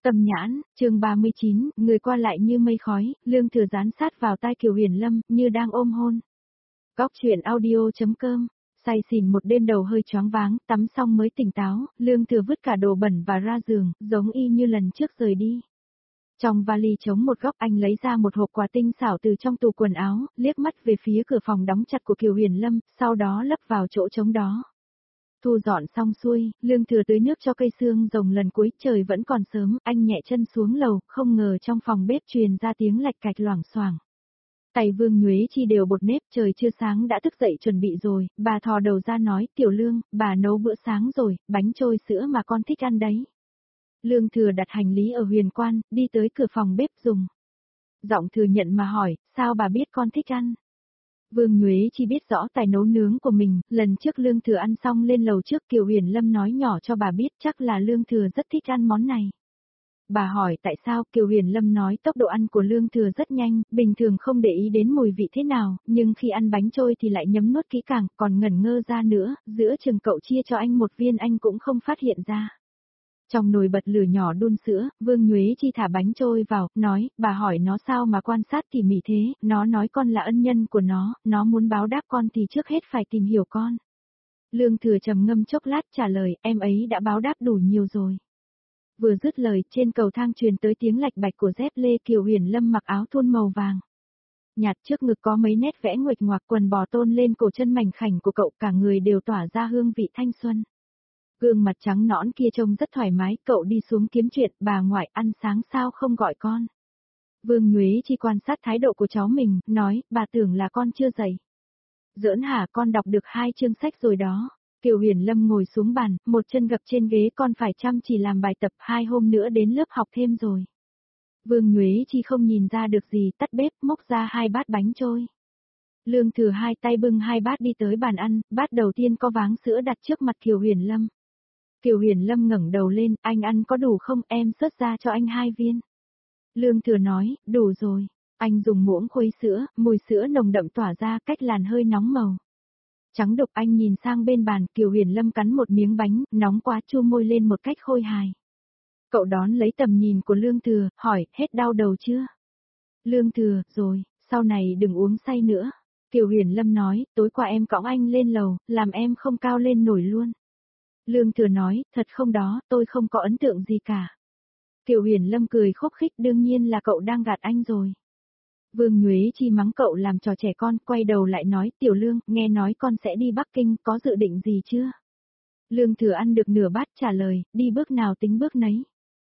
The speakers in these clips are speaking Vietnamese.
Tâm nhãn, chương 39, người qua lại như mây khói, Lương Thừa dán sát vào tai Kiều Huyền Lâm, như đang ôm hôn. Góc chuyện audio.com, say xỉn một đêm đầu hơi choáng váng, tắm xong mới tỉnh táo, Lương Thừa vứt cả đồ bẩn và ra giường, giống y như lần trước rời đi. Trong vali chống một góc anh lấy ra một hộp quà tinh xảo từ trong tủ quần áo, liếc mắt về phía cửa phòng đóng chặt của Kiều Huyền Lâm, sau đó lấp vào chỗ trống đó. Thu dọn xong xuôi, Lương Thừa tưới nước cho cây xương rồng lần cuối, trời vẫn còn sớm, anh nhẹ chân xuống lầu, không ngờ trong phòng bếp truyền ra tiếng lạch cạch loảng xoảng. Tay Vương Nhuế Chi đều bột nếp, trời chưa sáng đã thức dậy chuẩn bị rồi, bà thò đầu ra nói, Tiểu Lương, bà nấu bữa sáng rồi, bánh trôi sữa mà con thích ăn đấy. Lương Thừa đặt hành lý ở Huyền Quan, đi tới cửa phòng bếp dùng. Giọng Thừa nhận mà hỏi, sao bà biết con thích ăn? Vương Nhuế Chi biết rõ tài nấu nướng của mình, lần trước Lương Thừa ăn xong lên lầu trước Kiều Huyền Lâm nói nhỏ cho bà biết chắc là Lương Thừa rất thích ăn món này. Bà hỏi tại sao, Kiều Huyền Lâm nói tốc độ ăn của Lương Thừa rất nhanh, bình thường không để ý đến mùi vị thế nào, nhưng khi ăn bánh trôi thì lại nhấm nuốt kỹ càng, còn ngẩn ngơ ra nữa, giữa chừng cậu chia cho anh một viên anh cũng không phát hiện ra. Trong nồi bật lửa nhỏ đun sữa, Vương Nhuế Chi thả bánh trôi vào, nói, bà hỏi nó sao mà quan sát tỉ mỉ thế, nó nói con là ân nhân của nó muốn báo đáp con thì trước hết phải tìm hiểu con. Lương Thừa trầm ngâm chốc lát trả lời, em ấy đã báo đáp đủ nhiều rồi. Vừa dứt lời, trên cầu thang truyền tới tiếng lạch bạch của dép lê. Kiều Huyền Lâm mặc áo thun màu vàng nhạt, trước ngực có mấy nét vẽ nguệch ngoạc, quần bò tôn lên cổ chân mảnh khảnh của cậu, cả người đều tỏa ra hương vị thanh xuân. Gương mặt trắng nõn kia trông rất thoải mái, cậu đi xuống kiếm chuyện, bà ngoại ăn sáng sao không gọi con. Vương Nhuế Chi quan sát thái độ của cháu mình, nói, bà tưởng là con chưa dậy. Giỡn hả, con đọc được 2 chương sách rồi đó. Kiều Huyền Lâm ngồi xuống bàn, một chân gập trên ghế, con phải chăm chỉ làm bài tập, 2 hôm nữa đến lớp học thêm rồi. Vương Nhuế Chi không nhìn ra được gì, tắt bếp, móc ra 2 bát bánh trôi. Lương Thừa hai tay bưng 2 bát đi tới bàn ăn, bát đầu tiên có váng sữa đặt trước mặt Kiều Huyền Lâm. Kiều Huyền Lâm ngẩng đầu lên, anh ăn có đủ không, em xớt ra cho anh 2 viên. Lương Thừa nói, đủ rồi. Anh dùng muỗng khuấy sữa, mùi sữa nồng đậm tỏa ra, cách làn hơi nóng màu. Trắng đục, anh nhìn sang bên bàn, Kiều Huyền Lâm cắn một miếng bánh, nóng quá, chu môi lên một cách khôi hài. Cậu đón lấy tầm nhìn của Lương Thừa, hỏi, hết đau đầu chưa? Lương Thừa, rồi, sau này đừng uống say nữa. Kiều Huyền Lâm nói, tối qua em cõng anh lên lầu, làm em không cao lên nổi luôn. Lương Thừa nói, thật không đó, tôi không có ấn tượng gì cả. Kiều Huyền Lâm cười khúc khích, đương nhiên là cậu đang gạt anh rồi. Vương Nhuế Chi mắng cậu làm trò trẻ con, quay đầu lại nói, Tiểu Lương, nghe nói con sẽ đi Bắc Kinh, có dự định gì chưa? Lương Thừa ăn được nửa bát trả lời, đi bước nào tính bước nấy.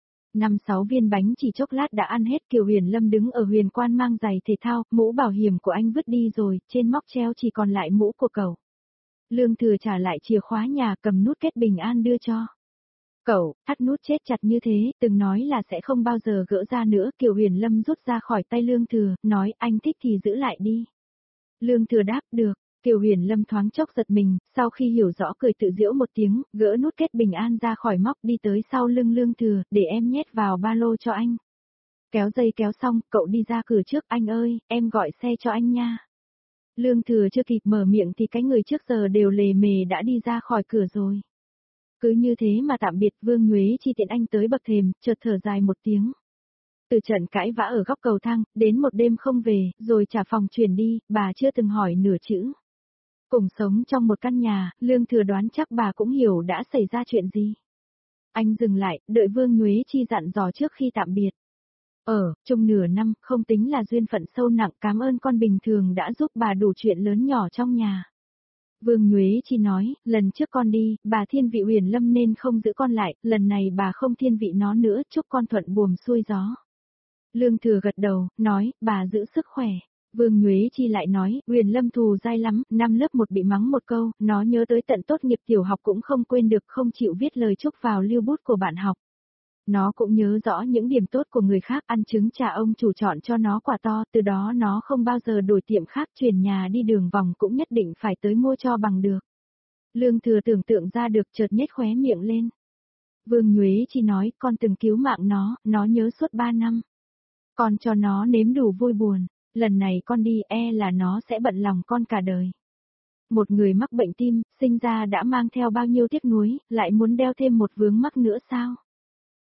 5-6 viên bánh chỉ chốc lát đã ăn hết. Kiều Huyền Lâm đứng ở Huyền Quan mang giày thể thao, mũ bảo hiểm của anh vứt đi rồi, trên móc treo chỉ còn lại mũ của cậu. Lương Thừa trả lại chìa khóa nhà, cầm nút kết bình an đưa cho. Cậu, thắt nút chết chặt như thế, từng nói là sẽ không bao giờ gỡ ra nữa. Kiều Huyền Lâm rút ra khỏi tay Lương Thừa, nói anh thích thì giữ lại đi. Lương Thừa đáp, được. Kiều Huyền Lâm thoáng chốc giật mình, sau khi hiểu rõ cười tự giễu một tiếng, gỡ nút kết bình an ra khỏi móc, đi tới sau lưng Lương Thừa, để em nhét vào ba lô cho anh. Kéo dây kéo xong, cậu đi ra cửa trước, anh ơi, em gọi xe cho anh nha. Lương Thừa chưa kịp mở miệng thì cái người trước giờ đều lề mề đã đi ra khỏi cửa rồi. Cứ như thế mà tạm biệt. Vương Nhuế Chi tiện anh tới bậc thềm, chợt thở dài một tiếng. Từ trận cãi vã ở góc cầu thang, đến một đêm không về, rồi trả phòng chuyển đi, bà chưa từng hỏi nửa chữ. Cùng sống trong một căn nhà, Lương Thừa đoán chắc bà cũng hiểu đã xảy ra chuyện gì. Anh dừng lại, đợi Vương Nhuế Chi dặn dò trước khi tạm biệt. Chung nửa năm, không tính là duyên phận sâu nặng, cảm ơn con bình thường đã giúp bà đủ chuyện lớn nhỏ trong nhà. Vương Nhuế Chi nói, lần trước con đi, bà thiên vị Huyền Lâm nên không giữ con lại, lần này bà không thiên vị nó nữa, chúc con thuận buồm xuôi gió. Lương Thừa gật đầu, nói, bà giữ sức khỏe. Vương Nhuế Chi lại nói, Huyền Lâm thù dai lắm, năm lớp 1 bị mắng một câu, nó nhớ tới tận tốt nghiệp tiểu học cũng không quên được, không chịu viết lời chúc vào lưu bút của bạn học. Nó cũng nhớ rõ những điểm tốt của người khác, ăn trứng trà ông chủ chọn cho nó quả to, từ đó nó không bao giờ đổi tiệm khác, chuyển nhà đi đường vòng cũng nhất định phải tới mua cho bằng được. Lương Thừa tưởng tượng ra được, chợt nhếch khóe miệng lên. Vương Nhuế Chi nói, con từng cứu mạng nó nhớ suốt 3 năm. Con cho nó nếm đủ vui buồn, lần này con đi là nó sẽ bận lòng con cả đời. Một người mắc bệnh tim, sinh ra đã mang theo bao nhiêu tiếc nuối, lại muốn đeo thêm một vướng mắc nữa sao?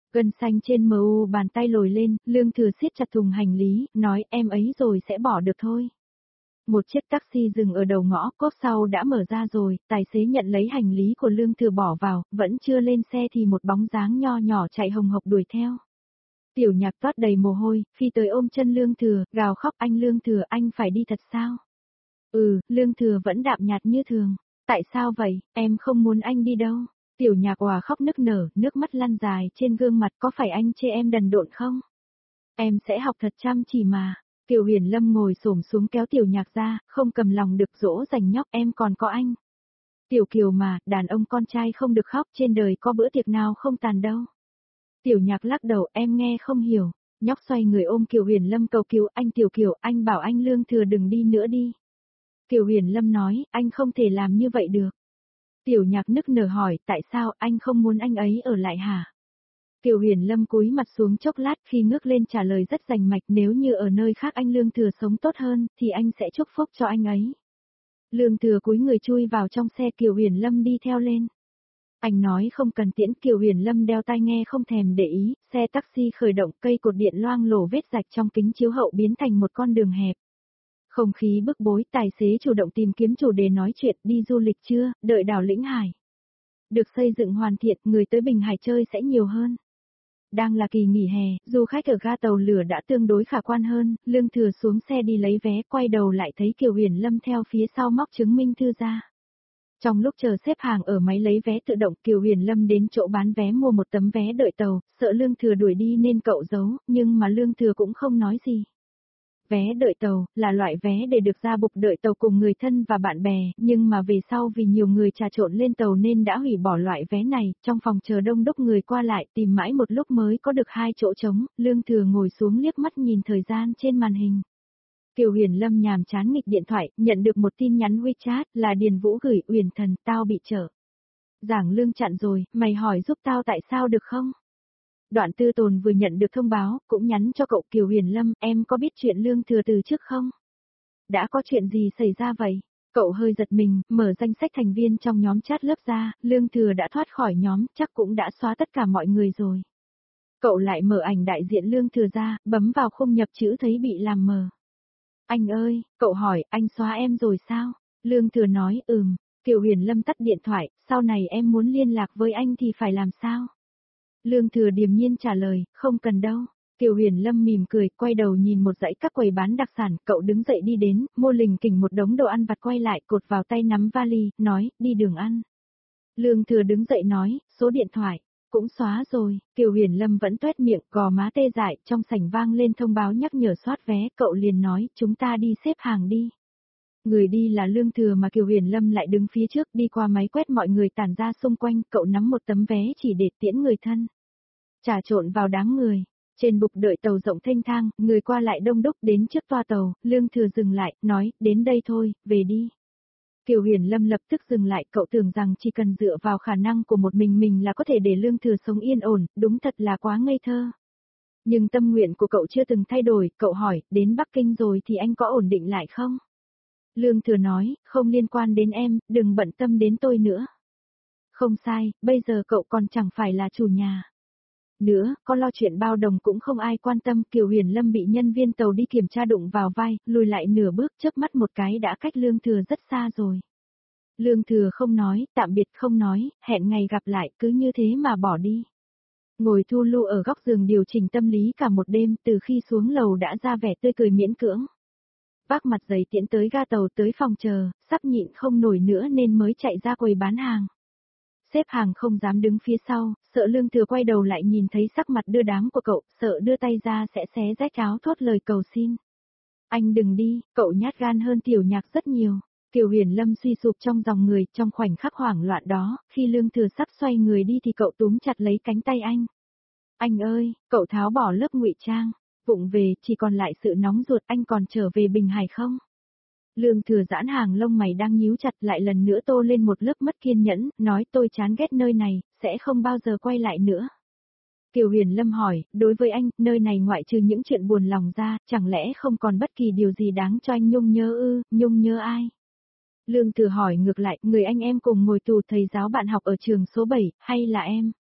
Gân xanh trên mu bàn tay lồi lên, Lương Thừa siết chặt thùng hành lý, nói em ấy rồi sẽ bỏ được thôi. Một chiếc taxi dừng ở đầu ngõ, cốp sau đã mở ra rồi, tài xế nhận lấy hành lý của Lương Thừa bỏ vào, vẫn chưa lên xe thì một bóng dáng nho nhỏ chạy hồng hộc đuổi theo. Tiểu Nhạc toát đầy mồ hôi, phi tới ôm chân Lương Thừa, gào khóc anh Lương Thừa anh phải đi thật sao? Lương Thừa vẫn đạm nhạt như thường. Tại sao vậy, em không muốn anh đi đâu. Tiểu Nhạc òa khóc nức nở, nước mắt lăn dài trên gương mặt có phải anh chê em đần độn không? Em sẽ học thật chăm chỉ mà. Kiều Huyền Lâm ngồi xổm xuống kéo Tiểu Nhạc ra, không cầm lòng được dỗ dành nhóc em còn có anh. Tiểu Kiều mà, đàn ông con trai không được khóc trên đời có bữa tiệc nào không tàn đâu. Tiểu Nhạc lắc đầu em nghe không hiểu. Nhóc xoay người ôm Kiều Huyền Lâm cầu cứu anh Tiểu Kiều anh bảo anh Lương Thừa đừng đi nữa đi. Kiều Huyền Lâm nói anh không thể làm như vậy được. Tiểu Nhạc nức nở hỏi tại sao anh không muốn anh ấy ở lại hả? Kiều Huyền Lâm cúi mặt xuống chốc lát khi ngước lên trả lời rất rành mạch nếu như ở nơi khác anh Lương Thừa sống tốt hơn thì anh sẽ chúc phúc cho anh ấy. Lương Thừa cúi người chui vào trong xe Kiều Huyền Lâm đi theo lên. Anh nói không cần tiễn Kiều Huyền Lâm đeo tai nghe không thèm để ý, xe taxi khởi động cây cột điện loang lổ vết rạch trong kính chiếu hậu biến thành một con đường hẹp. Không khí bức bối, tài xế chủ động tìm kiếm chủ đề nói chuyện đi du lịch chưa, đợi đảo Lĩnh Hải. Được xây dựng hoàn thiện, người tới Bình Hải chơi sẽ nhiều hơn. Đang là kỳ nghỉ hè, du khách ở ga tàu lửa đã tương đối khả quan hơn, Lương Thừa xuống xe đi lấy vé, quay đầu lại thấy Kiều Huyền Lâm theo phía sau móc chứng minh thư ra. Trong lúc chờ xếp hàng ở máy lấy vé tự động, Kiều Huyền Lâm đến chỗ bán vé mua một tấm vé đợi tàu, sợ Lương Thừa đuổi đi nên cậu giấu, nhưng mà Lương Thừa cũng không nói gì. Vé đợi tàu, là loại vé để được ra bục đợi tàu cùng người thân và bạn bè, nhưng mà về sau vì nhiều người trà trộn lên tàu nên đã hủy bỏ loại vé này, trong phòng chờ đông đúc người qua lại tìm mãi một lúc mới có được 2 chỗ trống, Lương Thừa ngồi xuống liếc mắt nhìn thời gian trên màn hình. Kiều Huyền Lâm nhàm chán nghịch điện thoại, nhận được một tin nhắn WeChat là Điền Vũ gửi Uyển Thần, tao bị trở. Giảng Lương chặn rồi, mày hỏi giúp tao tại sao được không? Đoạn Tư Tồn vừa nhận được thông báo, cũng nhắn cho cậu Kiều Huyền Lâm, em có biết chuyện Lương Thừa từ trước không? Đã có chuyện gì xảy ra vậy? Cậu hơi giật mình, mở danh sách thành viên trong nhóm chat lớp ra, Lương Thừa đã thoát khỏi nhóm, chắc cũng đã xóa tất cả mọi người rồi. Cậu lại mở ảnh đại diện Lương Thừa ra, bấm vào khung nhập chữ thấy bị làm mờ. Anh ơi, cậu hỏi, anh xóa em rồi sao? Lương Thừa nói, Kiều Huyền Lâm tắt điện thoại, sau này em muốn liên lạc với anh thì phải làm sao? Lương Thừa điềm nhiên trả lời, không cần đâu. Kiều Huyền Lâm mỉm cười, quay đầu nhìn một dãy các quầy bán đặc sản, cậu đứng dậy đi đến, mua lình kỉnh một đống đồ ăn vặt quay lại, cột vào tay nắm vali, nói, đi đường ăn. Lương Thừa đứng dậy nói, số điện thoại, cũng xóa rồi, Kiều Huyền Lâm vẫn tuét miệng, gò má tê dại, trong sảnh vang lên thông báo nhắc nhở soát vé, cậu liền nói, chúng ta đi xếp hàng đi. Người đi là Lương Thừa mà Kiều Huyền Lâm lại đứng phía trước đi qua máy quét mọi người tản ra xung quanh, cậu nắm một tấm vé chỉ để tiễn người thân. Trà trộn vào đám người, trên bục đợi tàu rộng thênh thang, người qua lại đông đúc đến trước toa tàu, Lương Thừa dừng lại, nói, đến đây thôi, về đi. Kiều Huyền Lâm lập tức dừng lại, cậu tưởng rằng chỉ cần dựa vào khả năng của một mình là có thể để Lương Thừa sống yên ổn, đúng thật là quá ngây thơ. Nhưng tâm nguyện của cậu chưa từng thay đổi, cậu hỏi, đến Bắc Kinh rồi thì anh có ổn định lại không? Lương Thừa nói, không liên quan đến em, đừng bận tâm đến tôi nữa. Không sai, bây giờ cậu còn chẳng phải là chủ nhà. Nữa, có lo chuyện bao đồng cũng không ai quan tâm, Kiều Huyền Lâm bị nhân viên tàu đi kiểm tra đụng vào vai, lùi lại nửa bước chớp mắt một cái đã cách Lương Thừa rất xa rồi. Lương Thừa không nói, tạm biệt không nói, hẹn ngày gặp lại, cứ như thế mà bỏ đi. Ngồi thu lưu ở góc giường điều chỉnh tâm lý cả một đêm, từ khi xuống lầu đã ra vẻ tươi cười miễn cưỡng. Vác mặt giày tiễn tới ga tàu tới phòng chờ, sắp nhịn không nổi nữa nên mới chạy ra quầy bán hàng. Xếp hàng không dám đứng phía sau, sợ Lương Thừa quay đầu lại nhìn thấy sắc mặt đưa đám của cậu, sợ đưa tay ra sẽ xé rách áo thốt lời cầu xin. Anh đừng đi, cậu nhát gan hơn Tiểu Nhạc rất nhiều. Kiều Huyền Lâm suy sụp trong dòng người, trong khoảnh khắc hoảng loạn đó, khi Lương Thừa sắp xoay người đi thì cậu túm chặt lấy cánh tay anh. Anh ơi, cậu tháo bỏ lớp ngụy trang, vụng về, chỉ còn lại sự nóng ruột, anh còn trở về Bình Hải không? Lương Thừa giãn hàng lông mày đang nhíu chặt lại lần nữa tô lên một lớp mất kiên nhẫn, nói tôi chán ghét nơi này, sẽ không bao giờ quay lại nữa. Kiều Huyền Lâm hỏi, đối với anh, nơi này ngoại trừ những chuyện buồn lòng ra, chẳng lẽ không còn bất kỳ điều gì đáng cho anh nhung nhớ ư, nhung nhớ ai? Lương Thừa hỏi ngược lại, người anh em cùng ngồi tù thầy giáo bạn học ở trường số 7, hay là em?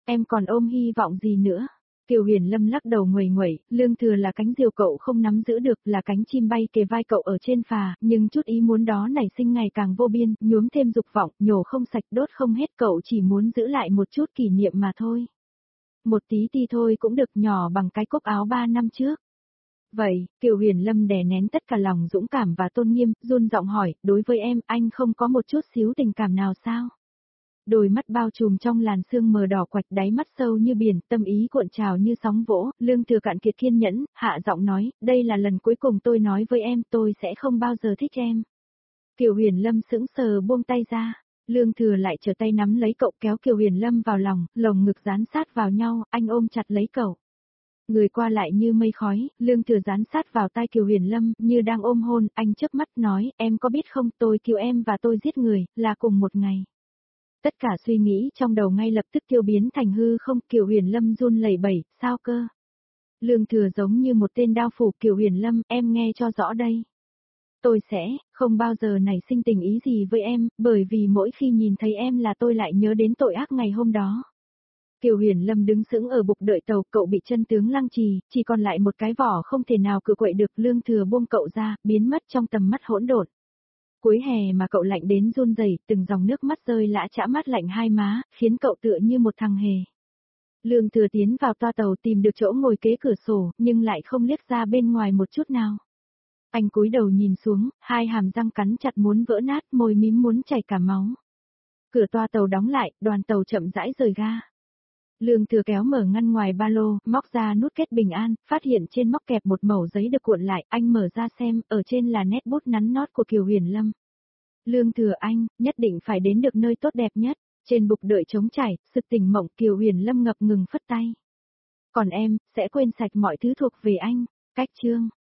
Em còn ôm hy vọng gì nữa? Kiều Huyền Lâm lắc đầu nguầy nguẩy, Lương Thừa là cánh diều cậu không nắm giữ được, là cánh chim bay kề vai cậu ở trên phà, nhưng chút ý muốn đó nảy sinh ngày càng vô biên, nhuốm thêm dục vọng, nhổ không sạch đốt không hết, cậu chỉ muốn giữ lại một chút kỷ niệm mà thôi. Một tí ti thôi cũng được, nhỏ bằng cái cúc áo 3 năm trước. Vậy, Kiều Huyền Lâm đè nén tất cả lòng dũng cảm và tôn nghiêm, run giọng hỏi, đối với em, anh không có một chút xíu tình cảm nào sao? Đôi mắt bao trùm trong làn sương mờ đỏ quạch, đáy mắt sâu như biển, tâm ý cuộn trào như sóng vỗ, Lương Thừa cạn kiệt kiên nhẫn, hạ giọng nói, đây là lần cuối cùng tôi nói với em, tôi sẽ không bao giờ thích em. Kiều Huyền Lâm sững sờ buông tay ra, Lương Thừa lại trở tay nắm lấy cậu, kéo Kiều Huyền Lâm vào lòng, lồng ngực dán sát vào nhau, anh ôm chặt lấy cậu. Người qua lại như mây khói, Lương Thừa dán sát vào tai Kiều Huyền Lâm, như đang ôm hôn, anh chớp mắt nói, em có biết không, tôi cứu em và tôi giết người, là cùng một ngày. Tất cả suy nghĩ trong đầu ngay lập tức tiêu biến thành hư không, Kiều Huyền Lâm run lẩy bẩy, sao cơ? Lương Thừa giống như một tên đao phủ, Kiều Huyền Lâm, em nghe cho rõ đây. Tôi sẽ, không bao giờ nảy sinh tình ý gì với em, bởi vì mỗi khi nhìn thấy em là tôi lại nhớ đến tội ác ngày hôm đó. Kiều Huyền Lâm đứng sững ở bục đợi tàu, cậu bị chân tướng lăng trì, chỉ còn lại một cái vỏ không thể nào cự quậy được, Lương Thừa buông cậu ra, biến mất trong tầm mắt hỗn độn. Cuối hè mà cậu lạnh đến run rẩy, từng dòng nước mắt rơi lã chã mát lạnh hai má, khiến cậu tựa như một thằng hề. Lương Thừa tiến vào toa tàu tìm được chỗ ngồi kế cửa sổ, nhưng lại không liếc ra bên ngoài một chút nào. Anh cúi đầu nhìn xuống, hai hàm răng cắn chặt muốn vỡ nát, môi mím muốn chảy cả máu. Cửa toa tàu đóng lại, đoàn tàu chậm rãi rời ga. Lương Thừa kéo mở ngăn ngoài ba lô, móc ra nút kết bình an, phát hiện trên móc kẹp một mẩu giấy được cuộn lại, anh mở ra xem, ở trên là nét bút nắn nót của Kiều Huyền Lâm. Lương Thừa anh, nhất định phải đến được nơi tốt đẹp nhất, trên bục đợi trống trải, sực tỉnh mộng, Kiều Huyền Lâm ngập ngừng phất tay. Còn em, sẽ quên sạch mọi thứ thuộc về anh, cách chương.